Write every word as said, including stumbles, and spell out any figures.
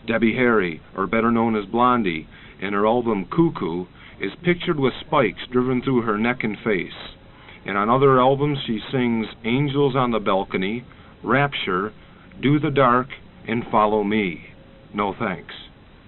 Debbie Harry, or better known as Blondie, in her album Cuckoo, is pictured with spikes driven through her neck and face. And on other albums she sings Angels on the Balcony, Rapture, Do the Dark, and Follow Me. No thanks.